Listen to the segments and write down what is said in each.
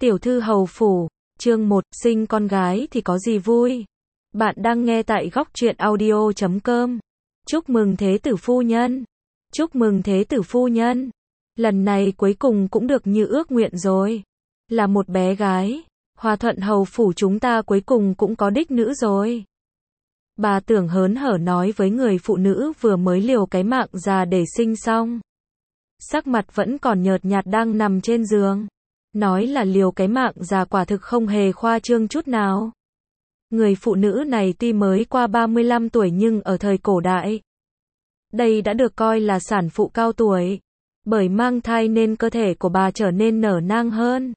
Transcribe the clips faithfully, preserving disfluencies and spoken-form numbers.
Tiểu thư hầu phủ, chương một, sinh con gái thì có gì vui. Bạn đang nghe tại góc truyện audio chấm com. Chúc mừng thế tử phu nhân. Chúc mừng thế tử phu nhân. Lần này cuối cùng cũng được như ước nguyện rồi. Là một bé gái. Hòa thuận hầu phủ chúng ta cuối cùng cũng có đích nữ rồi. Bà Tưởng hớn hở nói với người phụ nữ vừa mới liều cái mạng già để sinh xong. Sắc mặt vẫn còn nhợt nhạt đang nằm trên giường. Nói là liều cái mạng già quả thực không hề khoa trương chút nào. Người phụ nữ này tuy mới qua ba mươi lăm tuổi nhưng ở thời cổ đại, đây đã được coi là sản phụ cao tuổi. Bởi mang thai nên cơ thể của bà trở nên nở nang hơn.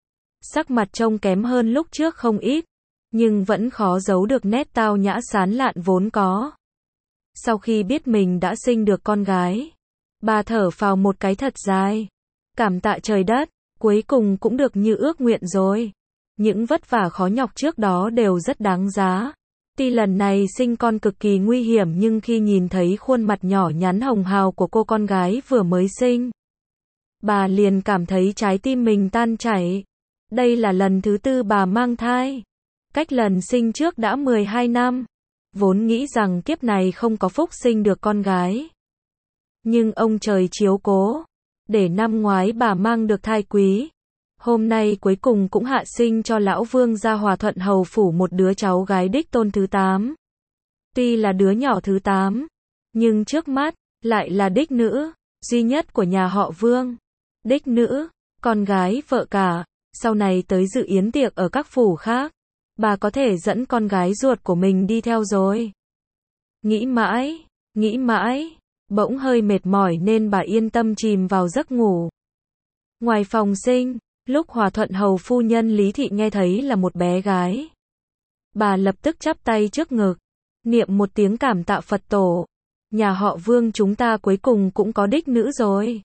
Sắc mặt trông kém hơn lúc trước không ít, nhưng vẫn khó giấu được nét tao nhã sán lạn vốn có. Sau khi biết mình đã sinh được con gái, bà thở phào một cái thật dài. Cảm tạ trời đất, cuối cùng cũng được như ước nguyện rồi. Những vất vả khó nhọc trước đó đều rất đáng giá. Tuy lần này sinh con cực kỳ nguy hiểm nhưng khi nhìn thấy khuôn mặt nhỏ nhắn hồng hào của cô con gái vừa mới sinh, bà liền cảm thấy trái tim mình tan chảy. Đây là lần thứ tư bà mang thai. Cách lần sinh trước đã mười hai năm. Vốn nghĩ rằng kiếp này không có phúc sinh được con gái. Nhưng ông trời chiếu cố. Để năm ngoái bà mang được thai quý. Hôm nay cuối cùng cũng hạ sinh cho lão vương gia Hòa thuận hầu phủ một đứa cháu gái đích tôn thứ tám. Tuy là đứa nhỏ thứ tám, nhưng trước mắt, lại là đích nữ, duy nhất của nhà họ Vương. Đích nữ, con gái vợ cả, sau này tới dự yến tiệc ở các phủ khác, bà có thể dẫn con gái ruột của mình đi theo rồi. Nghĩ mãi, nghĩ mãi, bỗng hơi mệt mỏi nên bà yên tâm chìm vào giấc ngủ. Ngoài phòng sinh, lúc Hòa thuận hầu phu nhân Lý Thị nghe thấy là một bé gái, bà lập tức chắp tay trước ngực, niệm một tiếng cảm tạ Phật tổ. Nhà họ Vương chúng ta cuối cùng cũng có đích nữ rồi.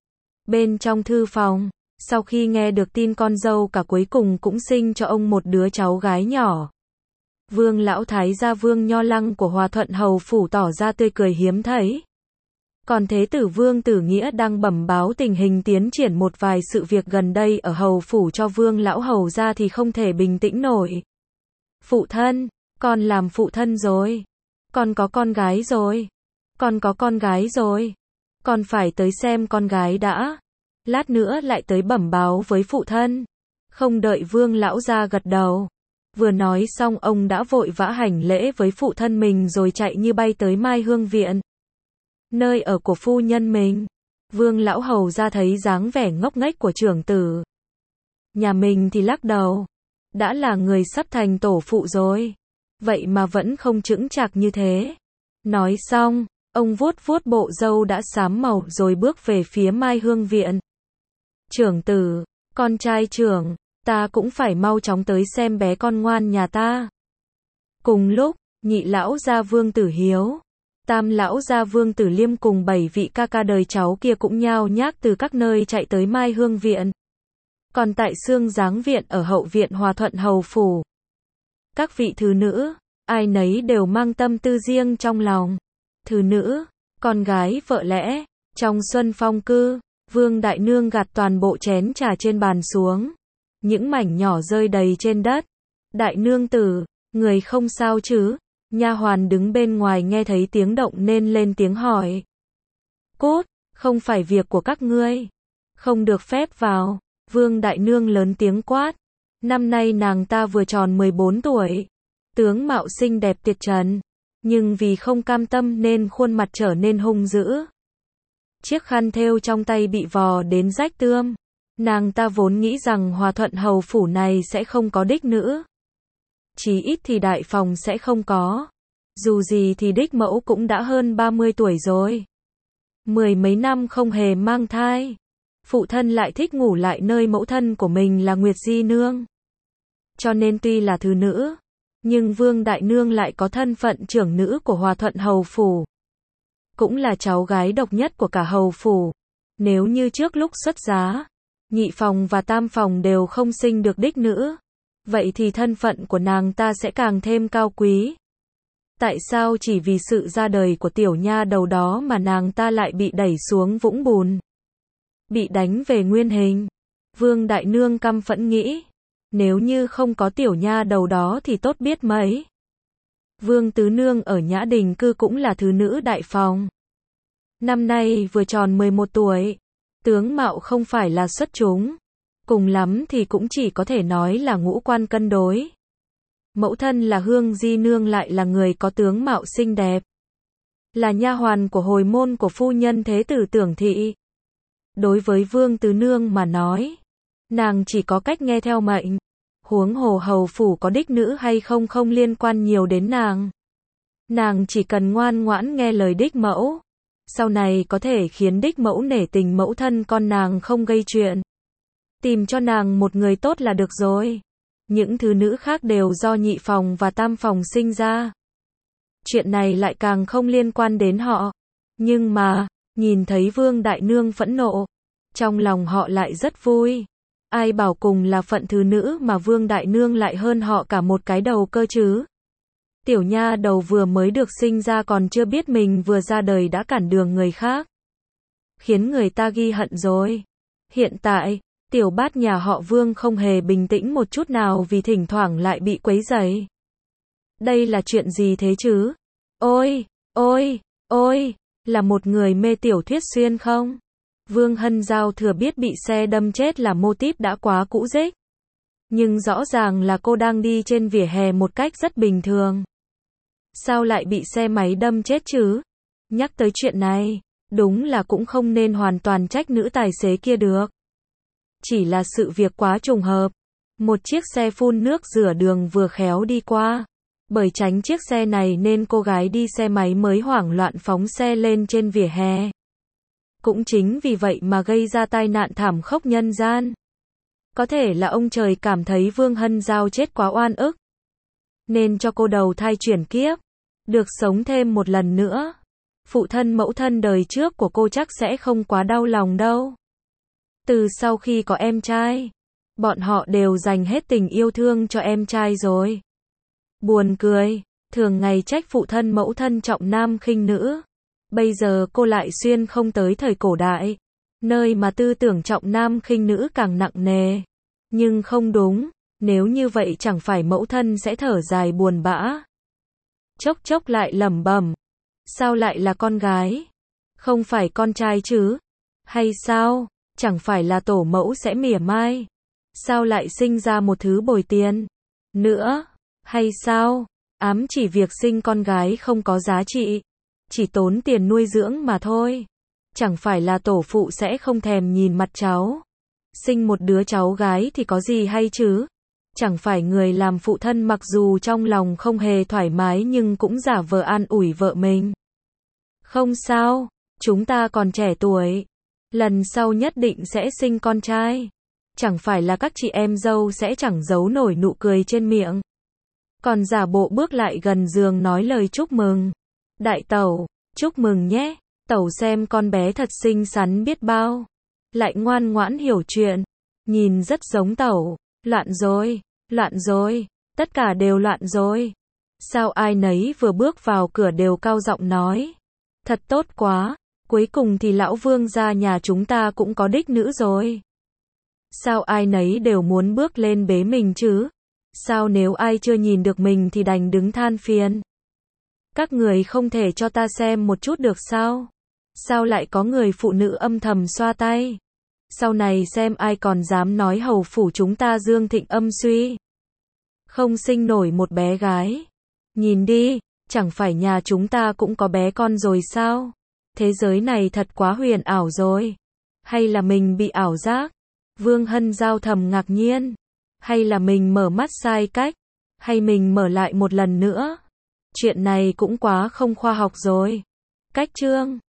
Bên trong thư phòng, sau khi nghe được tin con dâu cả cuối cùng cũng sinh cho ông một đứa cháu gái nhỏ, Vương lão thái gia Vương Nho Lăng của Hòa thuận hầu phủ tỏ ra tươi cười hiếm thấy. Còn thế tử Vương Tử Nghĩa đang bẩm báo tình hình tiến triển một vài sự việc gần đây ở hầu phủ cho Vương lão hầu gia thì không thể bình tĩnh nổi. Phụ thân, con làm phụ thân rồi. Con có con gái rồi. Con có con gái rồi. Con phải tới xem con gái đã. Lát nữa lại tới bẩm báo với phụ thân. Không đợi Vương lão gia gật đầu. Vừa nói xong ông đã vội vã hành lễ với phụ thân mình rồi chạy như bay tới Mai Hương Viện, nơi ở của phu nhân mình. Vương lão hầu ra thấy dáng vẻ ngốc nghếch của trưởng tử nhà mình thì lắc đầu. Đã là người sắp thành tổ phụ rồi, vậy mà vẫn không chững chạc như thế. Nói xong, ông vuốt vuốt bộ râu đã xám màu rồi bước về phía Mai Hương Viện. Trưởng tử, con trai trưởng, ta cũng phải mau chóng tới xem bé con ngoan nhà ta. Cùng lúc, nhị lão gia Vương Tử Hiếu, tam lão gia Vương Tử Liêm cùng bảy vị ca ca đời cháu kia cũng nhao nhác từ các nơi chạy tới Mai Hương Viện. Còn tại Xương Giáng Viện ở hậu viện Hòa thuận hầu phủ, các vị thứ nữ, ai nấy đều mang tâm tư riêng trong lòng. Thứ nữ, con gái vợ lẽ, trong Xuân Phong cư, Vương đại nương gạt toàn bộ chén trà trên bàn xuống. Những mảnh nhỏ rơi đầy trên đất. Đại nương tử, người không sao chứ? Nha hoàn đứng bên ngoài nghe thấy tiếng động nên lên tiếng hỏi. Cút, không phải việc của các ngươi. Không được phép vào. Vương đại nương lớn tiếng quát. Năm nay nàng ta vừa tròn mười bốn tuổi. Tướng mạo xinh đẹp tuyệt trần. Nhưng vì không cam tâm nên khuôn mặt trở nên hung dữ. Chiếc khăn thêu trong tay bị vò đến rách tươm. Nàng ta vốn nghĩ rằng Hòa thuận hầu phủ này sẽ không có đích nữ. Chí ít thì đại phòng sẽ không có. Dù gì thì đích mẫu cũng đã hơn ba mươi tuổi rồi. Mười mấy năm không hề mang thai. Phụ thân lại thích ngủ lại nơi mẫu thân của mình là Nguyệt Di Nương. Cho nên tuy là thứ nữ, nhưng Vương đại nương lại có thân phận trưởng nữ của Hòa thuận hầu phủ. Cũng là cháu gái độc nhất của cả hầu phủ. Nếu như trước lúc xuất giá, nhị phòng và tam phòng đều không sinh được đích nữ, vậy thì thân phận của nàng ta sẽ càng thêm cao quý. Tại sao chỉ vì sự ra đời của tiểu nha đầu đó mà nàng ta lại bị đẩy xuống vũng bùn, bị đánh về nguyên hình? Vương Đại Nương căm phẫn nghĩ, nếu như không có tiểu nha đầu đó thì tốt biết mấy. Vương Tứ Nương ở Nhã Đình Cư cũng là thứ nữ đại phòng. Năm nay vừa tròn mười một tuổi, tướng mạo không phải là xuất chúng, cùng lắm thì cũng chỉ có thể nói là ngũ quan cân đối. Mẫu thân là Hương Di Nương lại là người có tướng mạo xinh đẹp, là nha hoàn của hồi môn của phu nhân thế tử Tưởng Thị. Đối với Vương Tứ Nương mà nói, nàng chỉ có cách nghe theo mệnh, huống hồ hầu phủ có đích nữ hay không không liên quan nhiều đến nàng. Nàng chỉ cần ngoan ngoãn nghe lời đích mẫu, sau này có thể khiến đích mẫu nể tình mẫu thân con nàng không gây chuyện. Tìm cho nàng một người tốt là được rồi. Những thứ nữ khác đều do nhị phòng và tam phòng sinh ra. Chuyện này lại càng không liên quan đến họ. Nhưng mà, nhìn thấy Vương Đại Nương phẫn nộ, trong lòng họ lại rất vui. Ai bảo cùng là phận thứ nữ mà Vương Đại Nương lại hơn họ cả một cái đầu cơ chứ. Tiểu nha đầu vừa mới được sinh ra còn chưa biết mình vừa ra đời đã cản đường người khác, khiến người ta ghi hận rồi. Hiện tại, tiểu bát nhà họ Vương không hề bình tĩnh một chút nào vì thỉnh thoảng lại bị quấy rầy. Đây là chuyện gì thế chứ? Ôi, ôi, ôi, là một người mê tiểu thuyết xuyên không? Vương Hân Giao thừa biết bị xe đâm chết là mô típ đã quá cũ rích. Nhưng rõ ràng là cô đang đi trên vỉa hè một cách rất bình thường. Sao lại bị xe máy đâm chết chứ? Nhắc tới chuyện này, đúng là cũng không nên hoàn toàn trách nữ tài xế kia được. Chỉ là sự việc quá trùng hợp. Một chiếc xe phun nước rửa đường vừa khéo đi qua. Bởi tránh chiếc xe này nên cô gái đi xe máy mới hoảng loạn phóng xe lên trên vỉa hè. Cũng chính vì vậy mà gây ra tai nạn thảm khốc nhân gian. Có thể là ông trời cảm thấy Vương Hân Giao chết quá oan ức, nên cho cô đầu thai chuyển kiếp, được sống thêm một lần nữa. Phụ thân mẫu thân đời trước của cô chắc sẽ không quá đau lòng đâu. Từ sau khi có em trai, bọn họ đều dành hết tình yêu thương cho em trai rồi. Buồn cười, thường ngày trách phụ thân mẫu thân trọng nam khinh nữ. Bây giờ cô lại xuyên không tới thời cổ đại, nơi mà tư tưởng trọng nam khinh nữ càng nặng nề. Nhưng không đúng, nếu như vậy chẳng phải mẫu thân sẽ thở dài buồn bã. Chốc chốc lại lẩm bẩm, sao lại là con gái? Không phải con trai chứ? Hay sao? Chẳng phải là tổ mẫu sẽ mỉa mai? Sao lại sinh ra một thứ bồi tiền nữa? Hay sao? Ám chỉ việc sinh con gái không có giá trị, chỉ tốn tiền nuôi dưỡng mà thôi. Chẳng phải là tổ phụ sẽ không thèm nhìn mặt cháu. Sinh một đứa cháu gái thì có gì hay chứ? Chẳng phải người làm phụ thân mặc dù trong lòng không hề thoải mái nhưng cũng giả vờ an ủi vợ mình. Không sao, chúng ta còn trẻ tuổi. Lần sau nhất định sẽ sinh con trai. Chẳng phải là các chị em dâu sẽ chẳng giấu nổi nụ cười trên miệng. Còn giả bộ bước lại gần giường nói lời chúc mừng. Đại tẩu, chúc mừng nhé. Tẩu xem con bé thật xinh xắn biết bao. Lại ngoan ngoãn hiểu chuyện. Nhìn rất giống tẩu. Loạn rồi, loạn rồi, tất cả đều loạn rồi. Sao ai nấy vừa bước vào cửa đều cao giọng nói. Thật tốt quá, cuối cùng thì lão Vương gia nhà chúng ta cũng có đích nữ rồi. Sao ai nấy đều muốn bước lên bế mình chứ? Sao nếu ai chưa nhìn được mình thì đành đứng than phiền? Các người không thể cho ta xem một chút được sao? Sao lại có người phụ nữ âm thầm xoa tay? Sau này xem ai còn dám nói hầu phủ chúng ta dương thịnh âm suy. Không sinh nổi một bé gái. Nhìn đi, chẳng phải nhà chúng ta cũng có bé con rồi sao? Thế giới này thật quá huyền ảo rồi. Hay là mình bị ảo giác? Vương Hân Giao thầm ngạc nhiên. Hay là mình mở mắt sai cách? Hay mình mở lại một lần nữa? Chuyện này cũng quá không khoa học rồi. Cách chương